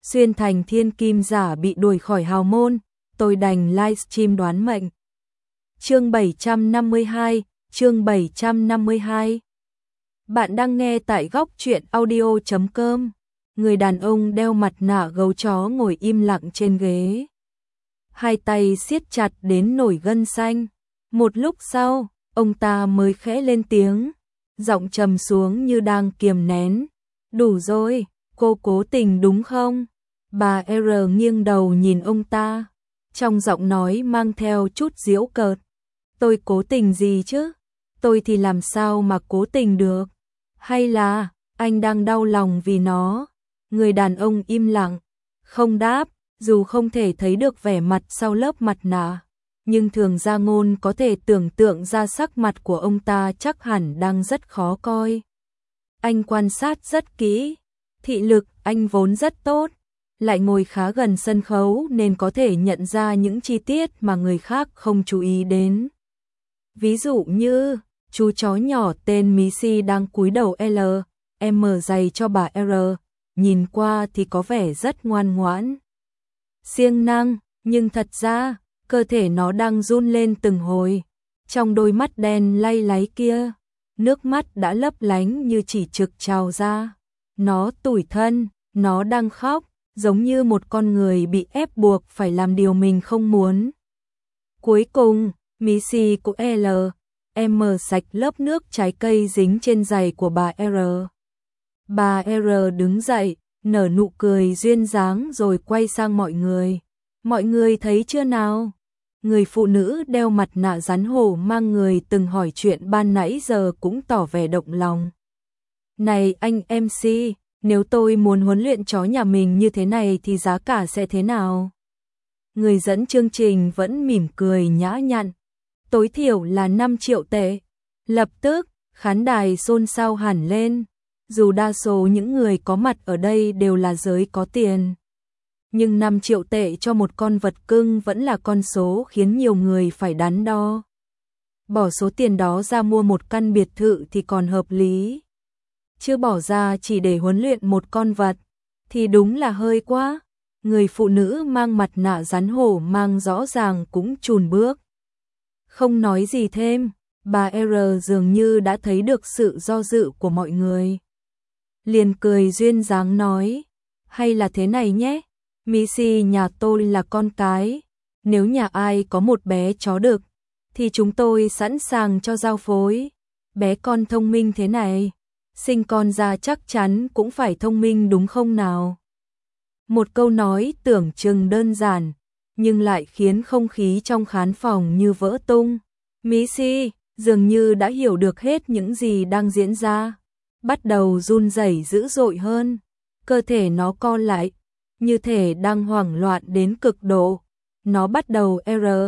xuyên thành thiên kim giả bị đuổi khỏi hào môn, tôi đành livestream đoán mệnh. Chương 752. Bạn đang nghe tại góc truyện audio.com. Người đàn ông đeo mặt nạ gấu chó ngồi im lặng trên ghế. Hai tay siết chặt đến nổi gân xanh. Một lúc sau, ông ta mới khẽ lên tiếng, giọng trầm xuống như đang kiềm nén. Đủ rồi, cô cố tình đúng không? Bà R nghiêng đầu nhìn ông ta, trong giọng nói mang theo chút giễu cợt. Tôi cố tình gì chứ? Tôi thì làm sao mà cố tình được? Hay là anh đang đau lòng vì nó? Người đàn ông im lặng, không đáp, dù không thể thấy được vẻ mặt sau lớp mặt nạ, nhưng Thường Gia Ngôn có thể tưởng tượng ra sắc mặt của ông ta chắc hẳn đang rất khó coi. Anh quan sát rất kỹ, thị lực anh vốn rất tốt, lại ngồi khá gần sân khấu nên có thể nhận ra những chi tiết mà người khác không chú ý đến. Ví dụ như, chú chó nhỏ tên Missy đang cúi đầu mở giày cho bà R, nhìn qua thì có vẻ rất ngoan ngoãn, siêng năng, nhưng thật ra, cơ thể nó đang run lên từng hồi. Trong đôi mắt đen lay láy kia, nước mắt đã lấp lánh như chỉ trực trào ra. Nó tủi thân, nó đang khóc, giống như một con người bị ép buộc phải làm điều mình không muốn. Cuối cùng, Missy của sạch lớp nước trái cây dính trên giày của bà R. Bà R đứng dậy, nở nụ cười duyên dáng rồi quay sang mọi người. Mọi người thấy chưa nào? Người phụ nữ đeo mặt nạ rắn hổ mang người từng hỏi chuyện ban nãy giờ cũng tỏ vẻ động lòng. Này anh MC, nếu tôi muốn huấn luyện chó nhà mình như thế này thì giá cả sẽ thế nào? Người dẫn chương trình vẫn mỉm cười nhã nhặn. Tối thiểu là 5 triệu tệ. Lập tức, khán đài xôn xao hẳn lên. Dù đa số những người có mặt ở đây đều là giới có tiền, nhưng 5 triệu tệ cho một con vật cưng vẫn là con số khiến nhiều người phải đắn đo. Bỏ số tiền đó ra mua một căn biệt thự thì còn hợp lý, chứ bỏ ra chỉ để huấn luyện một con vật thì đúng là hơi quá. Người phụ nữ mang mặt nạ rắn hổ mang rõ ràng cũng chùn bước, không nói gì thêm. Bà R dường như đã thấy được sự do dự của mọi người, liền cười duyên dáng nói, hay là thế này nhé, Missy nhà tôi là con cái, nếu nhà ai có một bé chó đực thì chúng tôi sẵn sàng cho giao phối. Bé con thông minh thế này, sinh con ra chắc chắn cũng phải thông minh đúng không nào? Một câu nói tưởng chừng đơn giản, nhưng lại khiến không khí trong khán phòng như vỡ tung. Missy dường như đã hiểu được hết những gì đang diễn ra, bắt đầu run rẩy dữ dội hơn, cơ thể nó co lại, như thể đang hoảng loạn đến cực độ. Nó bắt đầu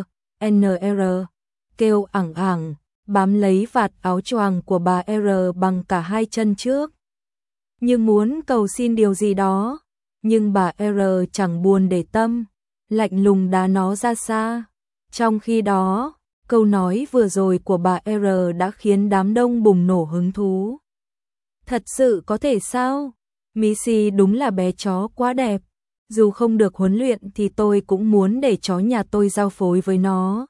NR, kêu ẳng ẳng, bám lấy vạt áo choàng của bà R bằng cả hai chân trước, như muốn cầu xin điều gì đó, nhưng bà R chẳng buồn để tâm, lạnh lùng đá nó ra xa. Trong khi đó, câu nói vừa rồi của bà R đã khiến đám đông bùng nổ hứng thú. Thật sự có thể sao? Missy đúng là bé chó quá đẹp. Dù không được huấn luyện thì tôi cũng muốn để chó nhà tôi giao phối với nó.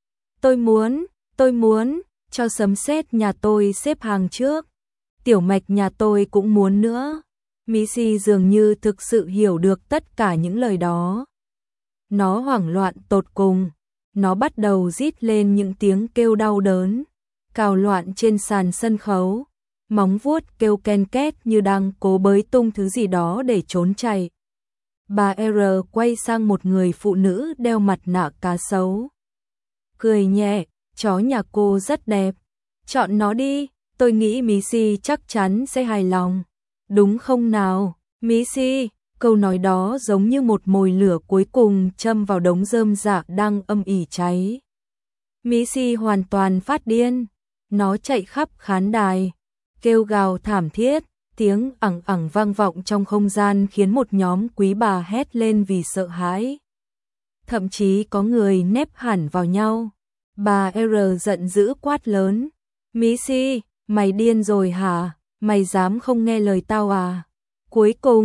Tôi muốn, cho sấm sét nhà tôi xếp hàng trước. Tiểu mạch nhà tôi cũng muốn nữa. Missy dường như thực sự hiểu được tất cả những lời đó. Nó hoảng loạn tột cùng. Nó bắt đầu rít lên những tiếng kêu đau đớn, cào loạn trên sàn sân khấu, móng vuốt kêu ken két như đang cố bới tung thứ gì đó để trốn chạy. Bà R quay sang một người phụ nữ đeo mặt nạ cá sấu, cười nhẹ, chó nhà cô rất đẹp, chọn nó đi, tôi nghĩ Missy chắc chắn sẽ hài lòng. Đúng không nào, Missy? Câu nói đó giống như một mồi lửa cuối cùng châm vào đống rơm rạ đang âm ỉ cháy. Missy hoàn toàn phát điên, nó chạy khắp khán đài, kêu gào thảm thiết, tiếng ẳng ẳng vang vọng trong không gian khiến một nhóm quý bà hét lên vì sợ hãi. Thậm chí có người nép hẳn vào nhau. Bà R giận dữ quát lớn, Missy, mày điên rồi hả? Mày dám không nghe lời tao à? Cuối cùng,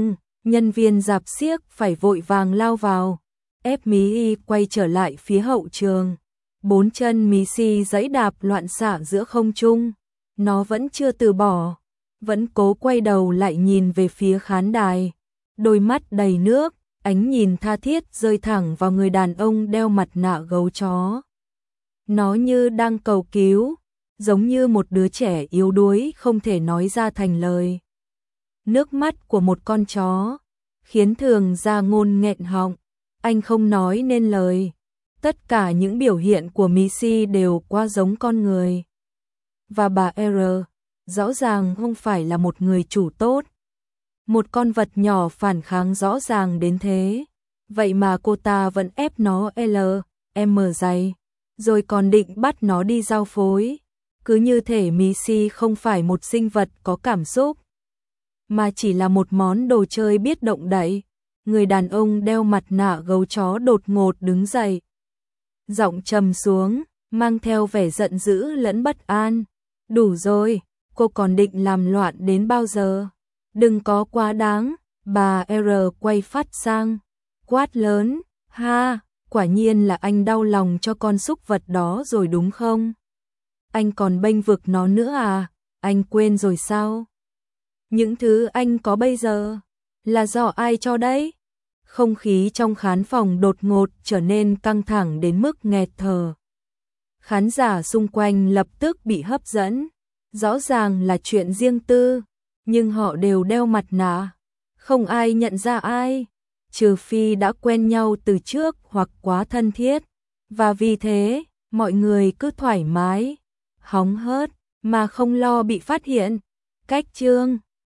Nhân viên rạp xiếc phải vội vàng lao vào, ép Missy quay trở lại phía hậu trường. 4 chân Missy giẫy đạp loạn xạ giữa không trung, nó vẫn chưa từ bỏ, vẫn cố quay đầu lại nhìn về phía khán đài, đôi mắt đầy nước, ánh nhìn tha thiết rơi thẳng vào người đàn ông đeo mặt nạ gấu chó. Nó như đang cầu cứu, giống như một đứa trẻ yếu đuối không thể nói ra thành lời. Nước mắt của một con chó khiến Thường Gia Ngôn nghẹn họng, anh không nói nên lời. Tất cả những biểu hiện của Missy đều quá giống con người. Và bà R rõ ràng không phải là một người chủ tốt. Một con vật nhỏ phản kháng rõ ràng đến thế, vậy mà cô ta vẫn ép nó M dày, rồi còn định bắt nó đi giao phối. Cứ như thể Missy không phải một sinh vật có cảm xúc, mà chỉ là một món đồ chơi biết động đậy. Người đàn ông đeo mặt nạ gấu chó đột ngột đứng dậy, giọng trầm xuống, mang theo vẻ giận dữ lẫn bất an. Đủ rồi, cô còn định làm loạn đến bao giờ? Đừng có quá đáng. Bà R quay phát sang, quát lớn, ha, quả nhiên là anh đau lòng cho con súc vật đó rồi đúng không? Anh còn bênh vực nó nữa à? Anh quên rồi sao? Những thứ anh có bây giờ là do ai cho đấy? Không khí trong khán phòng đột ngột trở nên căng thẳng đến mức nghẹt thở. Khán giả xung quanh lập tức bị hấp dẫn. Rõ ràng là chuyện riêng tư, nhưng họ đều đeo mặt nạ, không ai nhận ra ai, trừ phi đã quen nhau từ trước hoặc quá thân thiết. Và vì thế, mọi người cứ thoải mái, hóng hớt, mà không lo bị phát hiện. Cách chương